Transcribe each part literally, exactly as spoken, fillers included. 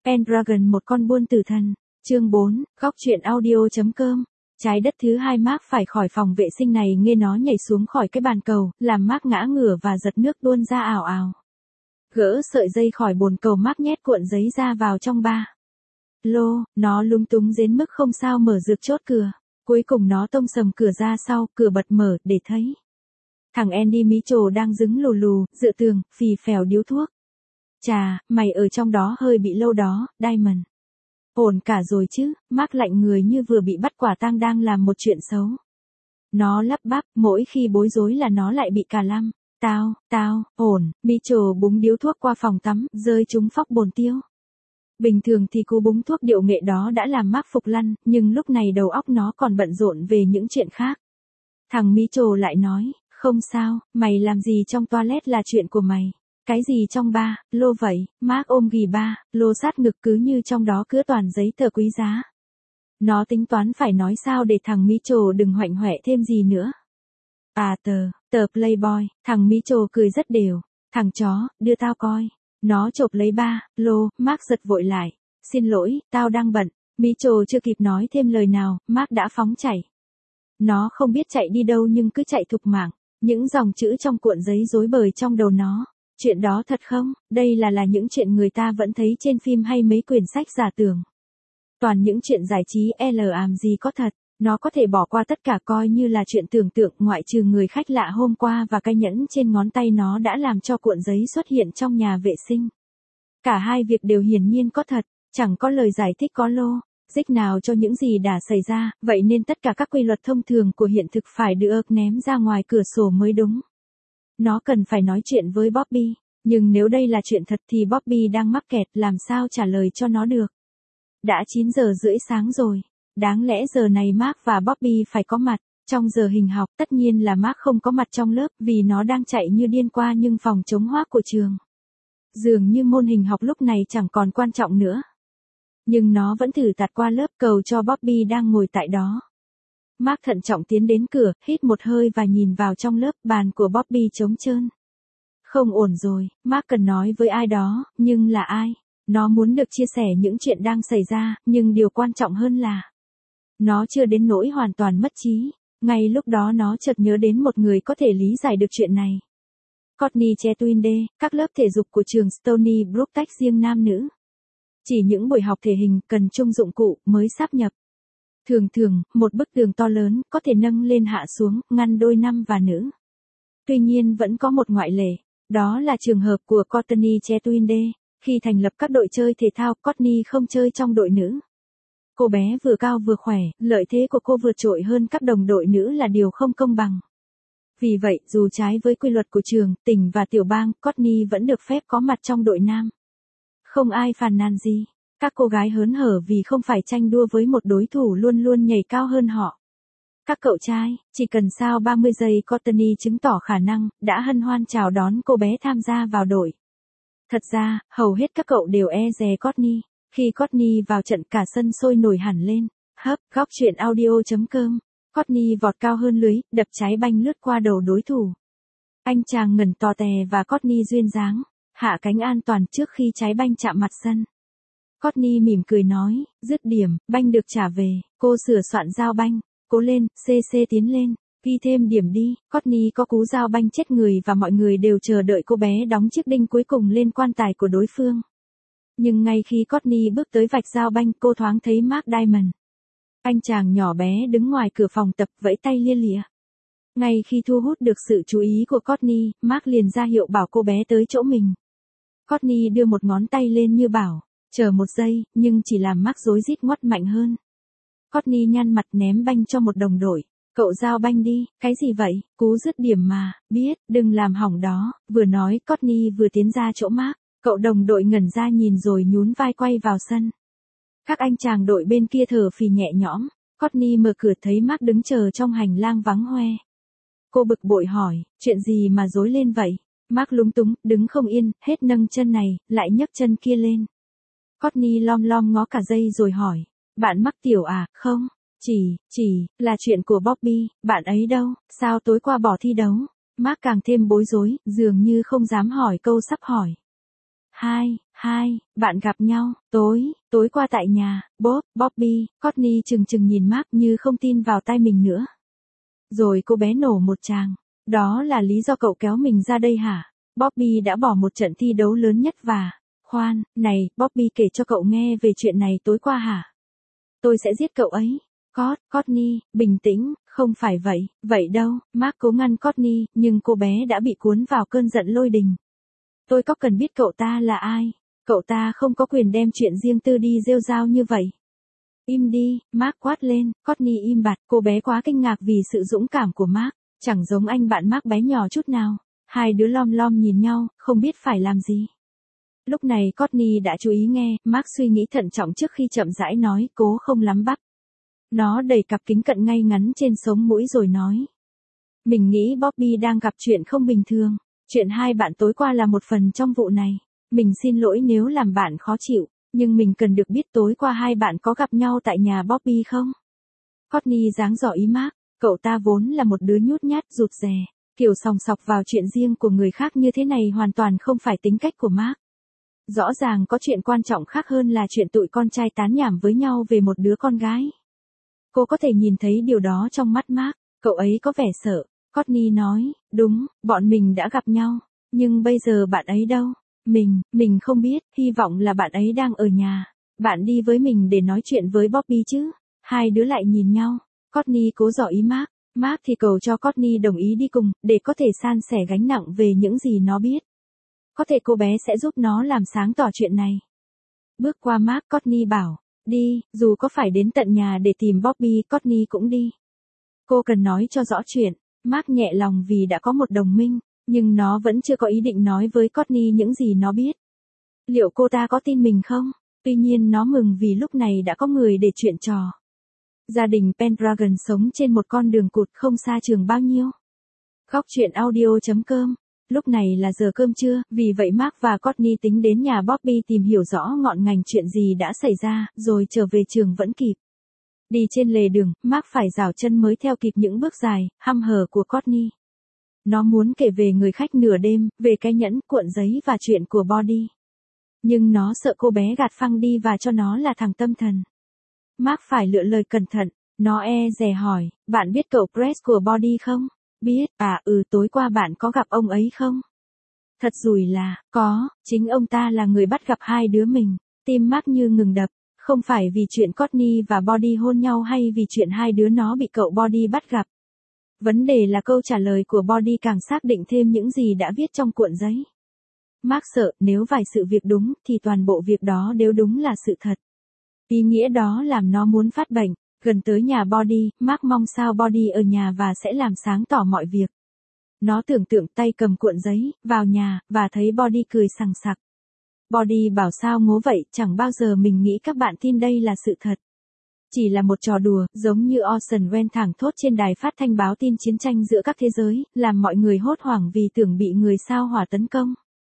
Pendragon một con buôn tử thần. Chương bốn, góc truyện audio.com. Trái đất thứ hai Mark phải khỏi phòng vệ sinh này nghe nó nhảy xuống khỏi cái bàn cầu, làm Mark ngã ngửa và giật nước tuôn ra ào ào. Gỡ sợi dây khỏi bồn cầu, Mark nhét cuộn giấy ra vào trong ba lô, nó lúng túng đến mức không sao mở được chốt cửa. Cuối cùng nó tông sầm cửa ra sau, cửa bật mở, để thấy thằng Andy Mitchell đang đứng lù lù, dựa tường, phì phèo điếu thuốc. Chà, mày ở trong đó hơi bị lâu đó, Diamond. Ổn cả rồi chứ, Mark lạnh người như vừa bị bắt quả tang đang làm một chuyện xấu. Nó lắp bắp, mỗi khi bối rối là nó lại bị cà lăm. Tao, tao, ổn, Mitchell búng điếu thuốc qua phòng tắm, rơi trúng phóc bồn tiêu. Bình thường thì cú búng thuốc điệu nghệ đó đã làm Mark phục lăn, nhưng lúc này đầu óc nó còn bận rộn về những chuyện khác. Thằng Mitchell lại nói, không sao, mày làm gì trong toilet là chuyện của mày. Cái gì trong ba lô vậy? Mark ôm ghì ba lô sát ngực cứ như trong đó cứa toàn giấy tờ quý giá. Nó tính toán phải nói sao để thằng Mitchell đừng hoạnh hoẹ thêm gì nữa. À tờ, tờ Playboy, thằng Mitchell cười rất đều. Thằng chó, đưa tao coi. Nó chộp lấy ba lô, Mark giật vội lại. Xin lỗi, tao đang bận. Mitchell chưa kịp nói thêm lời nào, Mark đã phóng chạy. Nó không biết chạy đi đâu nhưng cứ chạy thục mạng. Những dòng chữ trong cuộn giấy rối bời trong đầu nó. Chuyện đó thật không? Đây là là những chuyện người ta vẫn thấy trên phim hay mấy quyển sách giả tưởng. Toàn những chuyện giải trí L làm gì có thật. Nó có thể bỏ qua tất cả coi như là chuyện tưởng tượng, ngoại trừ người khách lạ hôm qua và cái nhẫn trên ngón tay nó đã làm cho cuộn giấy xuất hiện trong nhà vệ sinh. Cả hai việc đều hiển nhiên có thật, chẳng có lời giải thích có lô dích nào cho những gì đã xảy ra, vậy nên tất cả các quy luật thông thường của hiện thực phải được ném ra ngoài cửa sổ mới đúng. Nó cần phải nói chuyện với Bobby, nhưng nếu đây là chuyện thật thì Bobby đang mắc kẹt, làm sao trả lời cho nó được. Đã chín giờ rưỡi sáng rồi, đáng lẽ giờ này Mark và Bobby phải có mặt. Trong giờ hình học, tất nhiên là Mark không có mặt trong lớp vì nó đang chạy như điên qua nhưng phòng chống hoác của trường. Dường như môn hình học lúc này chẳng còn quan trọng nữa. Nhưng nó vẫn thử tạt qua lớp cầu cho Bobby đang ngồi tại đó. Mark thận trọng tiến đến cửa, hít một hơi và nhìn vào trong lớp, bàn của Bobby trống trơn. Không ổn rồi, Mark cần nói với ai đó, nhưng là ai? Nó muốn được chia sẻ những chuyện đang xảy ra, nhưng điều quan trọng hơn là nó chưa đến nỗi hoàn toàn mất trí. Ngay lúc đó nó chợt nhớ đến một người có thể lý giải được chuyện này. Courtney Chetwinde, các lớp thể dục của trường Stony Brook tách riêng nam nữ. Chỉ những buổi học thể hình cần chung dụng cụ mới sáp nhập. Thường thường, một bức tường to lớn có thể nâng lên hạ xuống, ngăn đôi nam và nữ. Tuy nhiên vẫn có một ngoại lệ, đó là trường hợp của Courtney Chetwinde. Khi thành lập các đội chơi thể thao, Courtney không chơi trong đội nữ. Cô bé vừa cao vừa khỏe, lợi thế của cô vượt trội hơn các đồng đội nữ là điều không công bằng. Vì vậy, dù trái với quy luật của trường, tỉnh và tiểu bang, Courtney vẫn được phép có mặt trong đội nam. Không ai phàn nàn gì. Các cô gái hớn hở vì không phải tranh đua với một đối thủ luôn luôn nhảy cao hơn họ. Các cậu trai, chỉ cần sau ba mươi giây Courtney chứng tỏ khả năng, đã hân hoan chào đón cô bé tham gia vào đội. Thật ra, hầu hết các cậu đều e dè Courtney. Khi Courtney vào trận cả sân sôi nổi hẳn lên. Hấp, góc truyện audio.com. Courtney vọt cao hơn lưới, đập trái banh lướt qua đầu đối thủ. Anh chàng ngẩn tò tè và Courtney duyên dáng, hạ cánh an toàn trước khi trái banh chạm mặt sân. Courtney mỉm cười nói, dứt điểm, banh được trả về, cô sửa soạn giao banh, cố lên, xê xê tiến lên, ghi thêm điểm đi. Courtney có cú giao banh chết người và mọi người đều chờ đợi cô bé đóng chiếc đinh cuối cùng lên quan tài của đối phương. Nhưng ngay khi Courtney bước tới vạch giao banh, cô thoáng thấy Mark Diamond. Anh chàng nhỏ bé đứng ngoài cửa phòng tập vẫy tay lia lịa. Ngay khi thu hút được sự chú ý của Courtney, Mark liền ra hiệu bảo cô bé tới chỗ mình. Courtney đưa một ngón tay lên như bảo, chờ một giây, nhưng chỉ làm Mark rối rít ngoắt mạnh hơn. Courtney nhăn mặt ném banh cho một đồng đội. Cậu giao banh đi, cái gì vậy, cú dứt điểm mà, biết, đừng làm hỏng đó. Vừa nói Courtney vừa tiến ra chỗ Mark. Cậu đồng đội ngẩn ra nhìn rồi nhún vai quay vào sân. Các anh chàng đội bên kia thở phì nhẹ nhõm. Courtney mở cửa thấy Mark đứng chờ trong hành lang vắng hoe. Cô bực bội hỏi, chuyện gì mà rối lên vậy? Mark lúng túng, đứng không yên, hết nâng chân này, lại nhấc chân kia lên. Courtney lom lom ngó cả giây rồi hỏi, bạn mắc tiểu à, không? Chỉ, chỉ, là chuyện của Bobby, bạn ấy đâu, sao tối qua bỏ thi đấu? Mark càng thêm bối rối, dường như không dám hỏi câu sắp hỏi. Hai, hai, bạn gặp nhau, tối, tối qua tại nhà, Bob, Bobby, Courtney chừng chừng nhìn Mark như không tin vào tai mình nữa. Rồi cô bé nổ một tràng. Đó là lý do cậu kéo mình ra đây hả? Bobby đã bỏ một trận thi đấu lớn nhất và... Khoan, này, Bobby kể cho cậu nghe về chuyện này tối qua hả? Tôi sẽ giết cậu ấy. Cort, Courtney, bình tĩnh, không phải vậy, vậy đâu, Mark cố ngăn Courtney, nhưng cô bé đã bị cuốn vào cơn giận lôi đình. Tôi có cần biết cậu ta là ai? Cậu ta không có quyền đem chuyện riêng tư đi rêu rao như vậy. Im đi, Mark quát lên, Courtney im bặt, cô bé quá kinh ngạc vì sự dũng cảm của Mark, chẳng giống anh bạn Mark bé nhỏ chút nào. Hai đứa lom lom nhìn nhau, không biết phải làm gì. Lúc này Courtney đã chú ý nghe, Mark suy nghĩ thận trọng trước khi chậm rãi nói, cố không lắm bắp. Nó đẩy cặp kính cận ngay ngắn trên sống mũi rồi nói. Mình nghĩ Bobby đang gặp chuyện không bình thường. Chuyện hai bạn tối qua là một phần trong vụ này. Mình xin lỗi nếu làm bạn khó chịu, nhưng mình cần được biết tối qua hai bạn có gặp nhau tại nhà Bobby không? Courtney giáng dò ý Mark, cậu ta vốn là một đứa nhút nhát rụt rè, kiểu sòng sọc vào chuyện riêng của người khác như thế này hoàn toàn không phải tính cách của Mark. Rõ ràng có chuyện quan trọng khác hơn là chuyện tụi con trai tán nhảm với nhau về một đứa con gái. Cô có thể nhìn thấy điều đó trong mắt Mark, cậu ấy có vẻ sợ. Courtney nói, đúng, bọn mình đã gặp nhau, nhưng bây giờ bạn ấy đâu? Mình, mình không biết, hy vọng là bạn ấy đang ở nhà. Bạn đi với mình để nói chuyện với Bobby chứ? Hai đứa lại nhìn nhau, Courtney cố dò ý Mark, Mark thì cầu cho Courtney đồng ý đi cùng, để có thể san sẻ gánh nặng về những gì nó biết. Có thể cô bé sẽ giúp nó làm sáng tỏ chuyện này. Bước qua Mark, Courtney bảo, đi, dù có phải đến tận nhà để tìm Bobby, Courtney cũng đi. Cô cần nói cho rõ chuyện. Mark nhẹ lòng vì đã có một đồng minh, nhưng nó vẫn chưa có ý định nói với Courtney những gì nó biết. Liệu cô ta có tin mình không? Tuy nhiên nó mừng vì lúc này đã có người để chuyện trò. Gia đình Pendragon sống trên một con đường cụt không xa trường bao nhiêu. Góc truyện audio chấm com. Lúc này là giờ cơm trưa, vì vậy Mark và Courtney tính đến nhà Bobby tìm hiểu rõ ngọn ngành chuyện gì đã xảy ra, rồi trở về trường vẫn kịp. Đi trên lề đường, Mark phải rảo chân mới theo kịp những bước dài, hăm hở của Courtney. Nó muốn kể về người khách nửa đêm, về cái nhẫn, cuộn giấy và chuyện của Body. Nhưng nó sợ cô bé gạt phăng đi và cho nó là thằng tâm thần. Mark phải lựa lời cẩn thận, nó e dè hỏi, bạn biết cậu Press của Body không? Biết, à ừ tối qua bạn có gặp ông ấy không? Thật rủi là, có, chính ông ta là người bắt gặp hai đứa mình. Tim Mark như ngừng đập. Không phải vì chuyện Courtney và Body hôn nhau hay vì chuyện hai đứa nó bị cậu Body bắt gặp. Vấn đề là câu trả lời của Body càng xác định thêm những gì đã viết trong cuộn giấy. Mark sợ nếu vài sự việc đúng thì toàn bộ việc đó đều đúng là sự thật. Ý nghĩa đó làm nó muốn phát bệnh. Gần tới nhà Body, Mark mong sao Body ở nhà và sẽ làm sáng tỏ mọi việc. Nó tưởng tượng tay cầm cuộn giấy, vào nhà, và thấy Body cười sằng sặc. Body bảo sao ngố vậy, chẳng bao giờ mình nghĩ các bạn tin đây là sự thật. Chỉ là một trò đùa, giống như Orson Welles thảng thốt trên đài phát thanh báo tin chiến tranh giữa các thế giới, làm mọi người hốt hoảng vì tưởng bị người sao hỏa tấn công.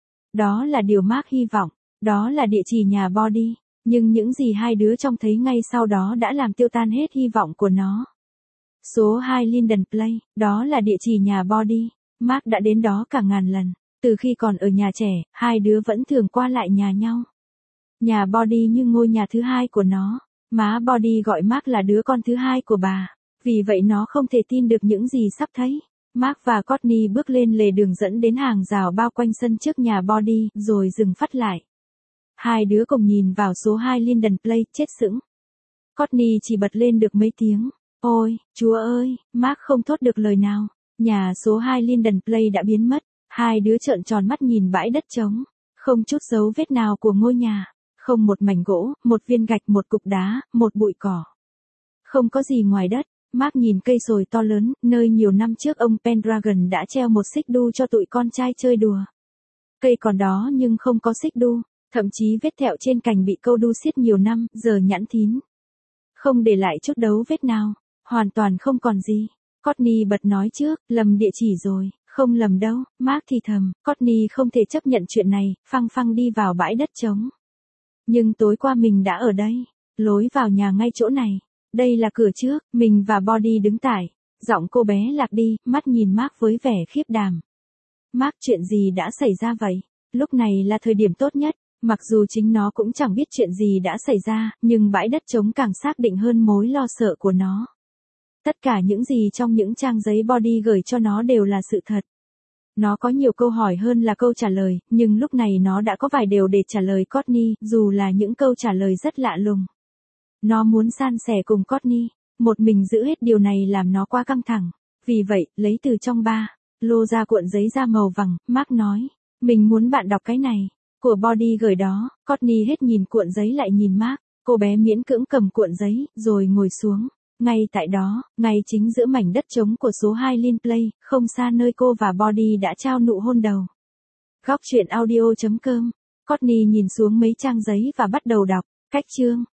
Đó là điều Mark hy vọng, đó là địa chỉ nhà Body, nhưng những gì hai đứa trông thấy ngay sau đó đã làm tiêu tan hết hy vọng của nó. Số hai Linden Place, đó là địa chỉ nhà Body, Mark đã đến đó cả ngàn lần. Từ khi còn ở nhà trẻ, hai đứa vẫn thường qua lại nhà nhau. Nhà Body như ngôi nhà thứ hai của nó. Má Body gọi Mark là đứa con thứ hai của bà. Vì vậy nó không thể tin được những gì sắp thấy. Mark và Courtney bước lên lề đường dẫn đến hàng rào bao quanh sân trước nhà Body, rồi dừng phắt lại. Hai đứa cùng nhìn vào số hai Linden Place, chết sững. Courtney chỉ bật lên được mấy tiếng. Ôi, Chúa ơi, Mark không thốt được lời nào. Nhà số hai Linden Place đã biến mất. Hai đứa trợn tròn mắt nhìn bãi đất trống, không chút dấu vết nào của ngôi nhà, không một mảnh gỗ, một viên gạch, một cục đá, một bụi cỏ. Không có gì ngoài đất. Mark nhìn cây sồi to lớn, nơi nhiều năm trước ông Pendragon đã treo một xích đu cho tụi con trai chơi đùa. Cây còn đó nhưng không có xích đu, thậm chí vết thẹo trên cành bị câu đu xiết nhiều năm, giờ nhẵn thín. Không để lại chút dấu vết nào, hoàn toàn không còn gì. Courtney bật nói trước, lầm địa chỉ rồi. Không lầm đâu, Mark thì thầm, Courtney không thể chấp nhận chuyện này, phăng phăng đi vào bãi đất trống. Nhưng tối qua mình đã ở đây, lối vào nhà ngay chỗ này, đây là cửa trước, mình và Body đứng tại. Giọng cô bé lạc đi, mắt nhìn Mark với vẻ khiếp đảm. Mark chuyện gì đã xảy ra vậy? Lúc này là thời điểm tốt nhất, mặc dù chính nó cũng chẳng biết chuyện gì đã xảy ra, nhưng bãi đất trống càng xác định hơn mối lo sợ của nó. Tất cả những gì trong những trang giấy Body gửi cho nó đều là sự thật. Nó có nhiều câu hỏi hơn là câu trả lời, nhưng lúc này nó đã có vài điều để trả lời Courtney, dù là những câu trả lời rất lạ lùng. Nó muốn san sẻ cùng Courtney, một mình giữ hết điều này làm nó quá căng thẳng. Vì vậy, lấy từ trong ba lô ra cuộn giấy da màu vàng, Mark nói, mình muốn bạn đọc cái này. Của Body gửi đó, Courtney hết nhìn cuộn giấy lại nhìn Mark, cô bé miễn cưỡng cầm cuộn giấy, rồi ngồi xuống. Ngay tại đó, ngay chính giữa mảnh đất trống của số hai Linplay, không xa nơi cô và Body đã trao nụ hôn đầu. Góc truyện audio chấm com. Courtney nhìn xuống mấy trang giấy và bắt đầu đọc. Cách chương.